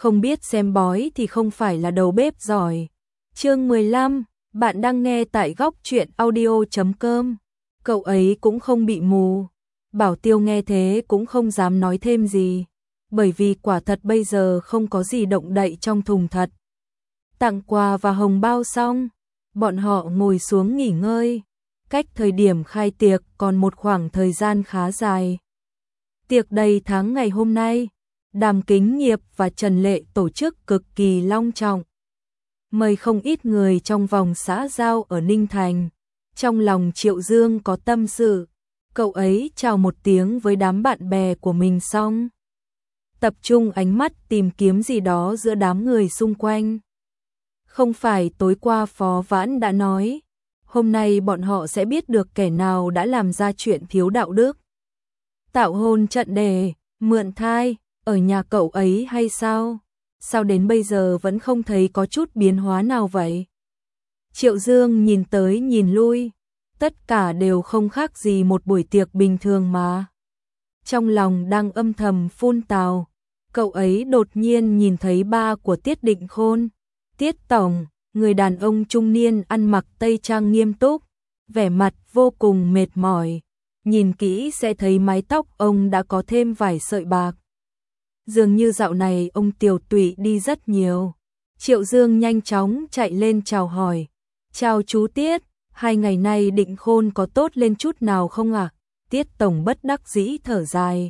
không biết xem bói thì không phải là đầu bếp giỏi. Chương 15, bạn đang nghe tại góc truyện audio.com. Cậu ấy cũng không bị mù. Bảo Tiêu nghe thế cũng không dám nói thêm gì, bởi vì quả thật bây giờ không có gì động đậy trong thùng thật. Tặng quà và hồng bao xong, bọn họ ngồi xuống nghỉ ngơi. Cách thời điểm khai tiệc còn một khoảng thời gian khá dài. Tiệc đầy tháng ngày hôm nay, Đàm Kính Nghiệp và Trần Lệ tổ chức cực kỳ long trọng. Mời không ít người trong vòng xã giao ở Ninh Thành. Trong lòng Triệu Dương có tâm sự, cậu ấy chào một tiếng với đám bạn bè của mình xong, tập trung ánh mắt tìm kiếm gì đó giữa đám người xung quanh. Không phải tối qua Phó Vãn đã nói, hôm nay bọn họ sẽ biết được kẻ nào đã làm ra chuyện thiếu đạo đức. Tạo hôn trận đề, mượn thai, ở nhà cậu ấy hay sao? Sao đến bây giờ vẫn không thấy có chút biến hóa nào vậy? Triệu Dương nhìn tới nhìn lui, tất cả đều không khác gì một buổi tiệc bình thường mà. Trong lòng đang âm thầm phun tào, cậu ấy đột nhiên nhìn thấy ba của Tiết Định Khôn. Tiết Tổng, người đàn ông trung niên ăn mặc tây trang nghiêm túc, vẻ mặt vô cùng mệt mỏi. Nhìn kỹ sẽ thấy mái tóc ông đã có thêm vài sợi bạc. Dường như dạo này ông tiều tụy đi rất nhiều. Triệu Dương nhanh chóng chạy lên chào hỏi. Chào chú Tiết, 2 ngày nay Định Khôn có tốt lên chút nào không ạ? Tiết Tổng bất đắc dĩ thở dài.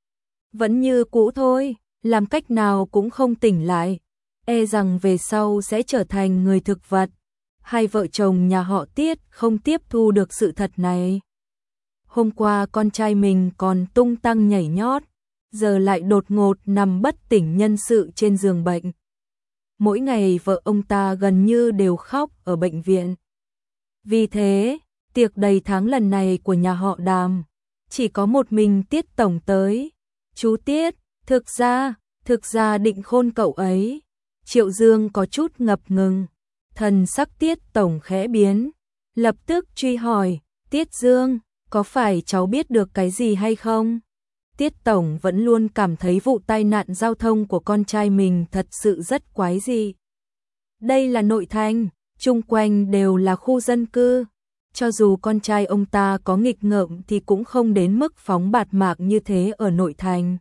Vẫn như cũ thôi, làm cách nào cũng không tỉnh lại. E rằng về sau sẽ trở thành người thực vật. Hai vợ chồng nhà họ Tiết không tiếp thu được sự thật này. Hôm qua con trai mình còn tung tăng nhảy nhót, giờ lại đột ngột nằm bất tỉnh nhân sự trên giường bệnh. Mỗi ngày vợ ông ta gần như đều khóc ở bệnh viện. Vì thế, tiệc đầy tháng lần này của nhà họ Đàm, chỉ có một mình Tiết Tổng tới. Chú Tiết, thực ra Định Khôn cậu ấy. Triệu Dương có chút ngập ngừng, thần sắc Tiết Tổng khẽ biến, lập tức truy hỏi, Tiết Dương, có phải cháu biết được cái gì hay không? Tiết Tổng vẫn luôn cảm thấy vụ tai nạn giao thông của con trai mình thật sự rất quái dị. Đây là nội thành, chung quanh đều là khu dân cư. Cho dù con trai ông ta có nghịch ngợm thì cũng không đến mức phóng bạt mạc như thế ở nội thành.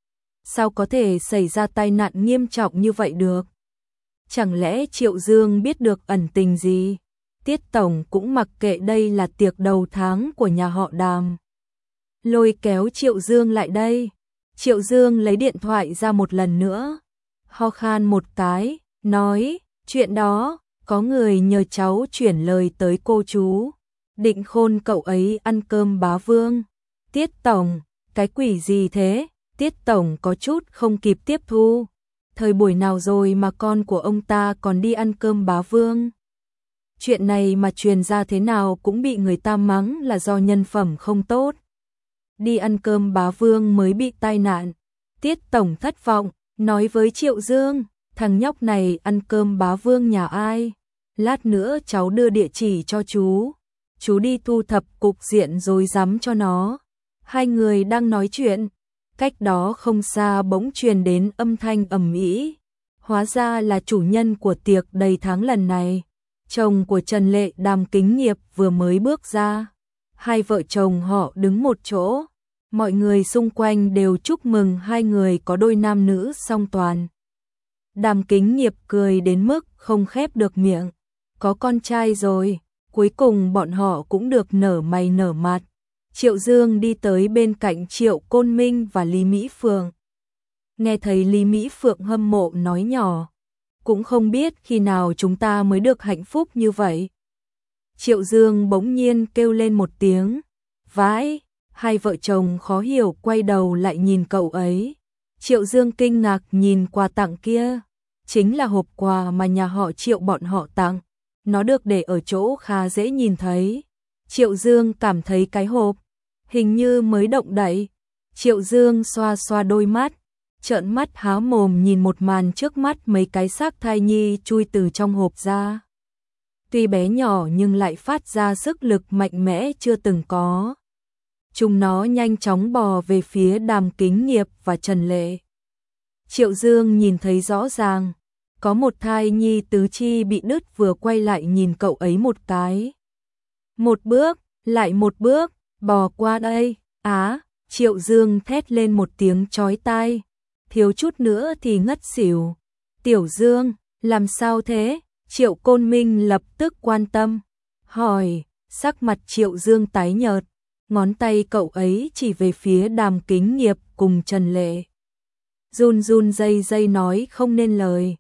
Sao có thể xảy ra tai nạn nghiêm trọng như vậy được? Chẳng lẽ Triệu Dương biết được ẩn tình gì? Tiết Tổng cũng mặc kệ đây là tiệc đầu tháng của nhà họ Đàm. Lôi kéo Triệu Dương lại đây. Triệu Dương lấy điện thoại ra một lần nữa, ho khan một cái, nói, chuyện đó, có người nhờ cháu chuyển lời tới cô chú. Định Khôn cậu ấy ăn cơm bá vương. Tiết Tổng, cái quỷ gì thế? Tiết Tổng có chút không kịp tiếp thu. Thời buổi nào rồi mà con của ông ta còn đi ăn cơm bá vương? Chuyện này mà truyền ra thế nào cũng bị người ta mắng là do nhân phẩm không tốt. Đi ăn cơm bá vương mới bị tai nạn. Tiết Tổng thất vọng, nói với Triệu Dương, thằng nhóc này ăn cơm bá vương nhà ai? Lát nữa cháu đưa địa chỉ cho chú đi thu thập cục diện rồi rắm cho nó. Hai người đang nói chuyện, cách đó không xa bỗng truyền đến âm thanh ầm ĩ. Hóa ra là chủ nhân của tiệc đầy tháng lần này. Chồng của Trần Lệ, Đàm Kính Nghiệp vừa mới bước ra. Hai vợ chồng họ đứng một chỗ. Mọi người xung quanh đều chúc mừng hai người có đôi nam nữ song toàn. Đàm Kính Nghiệp cười đến mức không khép được miệng. Có con trai rồi, cuối cùng bọn họ cũng được nở mày nở mặt. Triệu Dương đi tới bên cạnh Triệu Côn Minh và Lý Mỹ Phượng. Nghe thấy Lý Mỹ Phượng hâm mộ nói nhỏ, cũng không biết khi nào chúng ta mới được hạnh phúc như vậy. Triệu Dương bỗng nhiên kêu lên một tiếng, vãi. Hai vợ chồng khó hiểu quay đầu lại nhìn cậu ấy. Triệu Dương kinh ngạc nhìn quà tặng kia, chính là hộp quà mà nhà họ Triệu bọn họ tặng. Nó được để ở chỗ khá dễ nhìn thấy. Triệu Dương cảm thấy cái hộp hình như mới động đậy. Triệu Dương xoa xoa đôi mắt, trợn mắt há mồm nhìn một màn trước mắt, mấy cái xác thai nhi chui từ trong hộp ra. Tuy bé nhỏ nhưng lại phát ra sức lực mạnh mẽ chưa từng có. Chúng nó nhanh chóng bò về phía Đàm Kính Nghiệp và Trần Lệ. Triệu Dương nhìn thấy rõ ràng, có một thai nhi tứ chi bị đứt vừa quay lại nhìn cậu ấy một cái. Một bước, lại một bước, bò qua đây, Triệu Dương thét lên một tiếng chói tai, thiếu chút nữa thì ngất xỉu. Tiểu Dương, làm sao thế? Triệu Côn Minh lập tức quan tâm, hỏi, sắc mặt Triệu Dương tái nhợt, ngón tay cậu ấy chỉ về phía Đàm Kính Nghiệp cùng Trần Lệ. Run run rây rây nói không nên lời.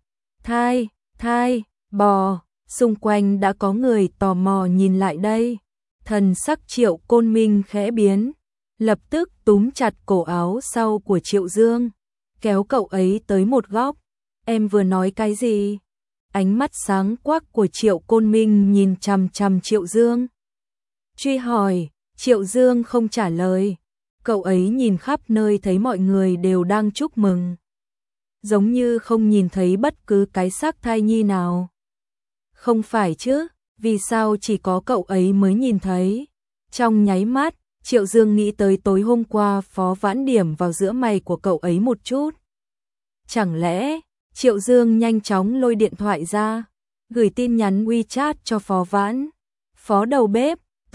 Thai, bò, xung quanh đã có người tò mò nhìn lại đây. Thần sắc Triệu Côn Minh khẽ biến, lập tức túm chặt cổ áo sau của Triệu Dương, kéo cậu ấy tới một góc. Em vừa nói cái gì? Ánh mắt sáng quắc của Triệu Côn Minh nhìn chằm chằm Triệu Dương. Truy hỏi, Triệu Dương không trả lời. Cậu ấy nhìn khắp nơi thấy mọi người đều đang chúc mừng, giống như không nhìn thấy bất cứ cái xác thai nhi nào. Không phải chứ, vì sao chỉ có cậu ấy mới nhìn thấy? Trong nháy mắt, Triệu Dương nghĩ tới tối hôm qua Phó Vãn điểm vào giữa mày của cậu ấy một chút. Chẳng lẽ, Triệu Dương nhanh chóng lôi điện thoại ra, gửi tin nhắn WeChat cho Phó Vãn. Phó đầu bếp,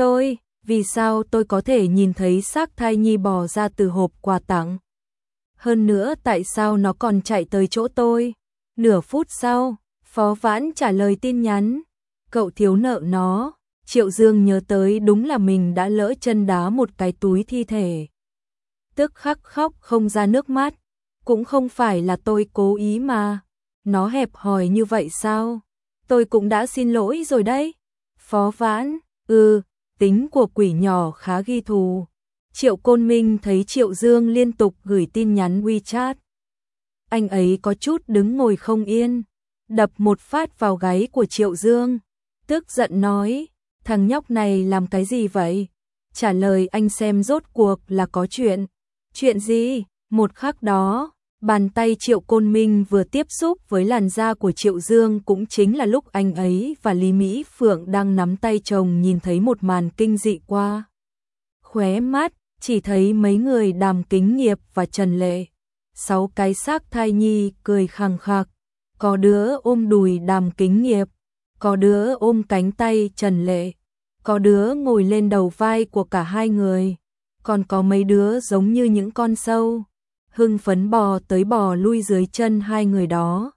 vì sao tôi có thể nhìn thấy xác thai nhi bò ra từ hộp quà tặng? Hơn nữa tại sao nó còn chạy tới chỗ tôi? Nửa phút sau, Phó Vãn trả lời tin nhắn. Cậu thiếu nợ nó. Triệu Dương nhớ tới đúng là mình đã lỡ chân đá một cái túi thi thể. Tức khắc khóc không ra nước mắt. Cũng không phải là tôi cố ý mà. Nó hẹp hòi như vậy sao? Tôi cũng đã xin lỗi rồi đấy. Phó Vãn, tính của quỷ nhỏ khá ghi thù. Triệu Côn Minh thấy Triệu Dương liên tục gửi tin nhắn WeChat. Anh ấy có chút đứng ngồi không yên, đập một phát vào gáy của Triệu Dương. Tức giận nói, thằng nhóc này làm cái gì vậy? Trả lời anh xem rốt cuộc là có chuyện. Chuyện gì? Một khắc đó, bàn tay Triệu Côn Minh vừa tiếp xúc với làn da của Triệu Dương cũng chính là lúc anh ấy và Lý Mỹ Phượng đang nắm tay chồng nhìn thấy một màn kinh dị qua. Khóe mắt, chỉ thấy mấy người Đàm Kính Nghiệp và Trần Lệ. 6 cái xác thai nhi cười khằng khặc, có đứa ôm đùi Đàm Kính Nghiệp, có đứa ôm cánh tay Trần Lệ, có đứa ngồi lên đầu vai của cả hai người, còn có mấy đứa giống như những con sâu, hưng phấn bò tới bò lui dưới chân hai người đó.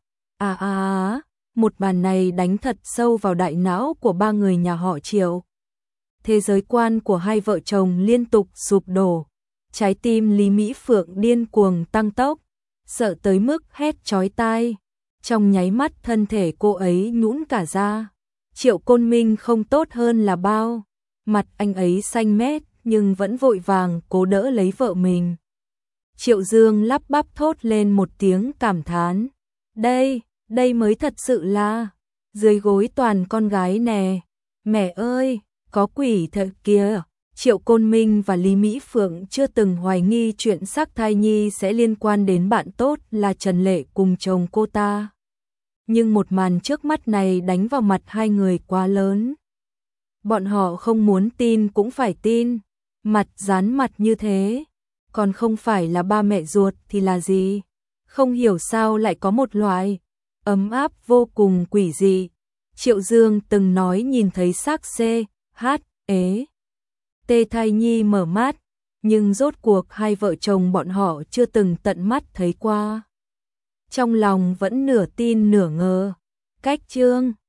Một bàn này đánh thật sâu vào đại não của ba người nhà họ Triệu. Thế giới quan của hai vợ chồng liên tục sụp đổ. Trái tim Lý Mỹ Phượng điên cuồng tăng tốc, sợ tới mức hét chói tai. Trong nháy mắt thân thể cô ấy nhũn cả ra. Triệu Côn Minh không tốt hơn là bao. Mặt anh ấy xanh mét nhưng vẫn vội vàng cố đỡ lấy vợ mình. Triệu Dương lắp bắp thốt lên một tiếng cảm thán. Đây mới thật sự là dưới gối toàn con gái nè. Mẹ ơi, có quỷ thật kìa. Triệu Côn Minh và Lý Mỹ Phượng chưa từng hoài nghi chuyện xác thai nhi sẽ liên quan đến bạn tốt là Trần Lệ cùng chồng cô ta. Nhưng một màn trước mắt này đánh vào mặt hai người quá lớn. Bọn họ không muốn tin cũng phải tin. Mặt dán mặt như thế. Còn không phải là ba mẹ ruột thì là gì? Không hiểu sao lại có một loại ấm áp vô cùng quỷ dị. Triệu Dương từng nói nhìn thấy xác Tê thai nhi mở mắt, nhưng rốt cuộc hai vợ chồng bọn họ chưa từng tận mắt thấy qua. Trong lòng vẫn nửa tin nửa ngờ. Cách chương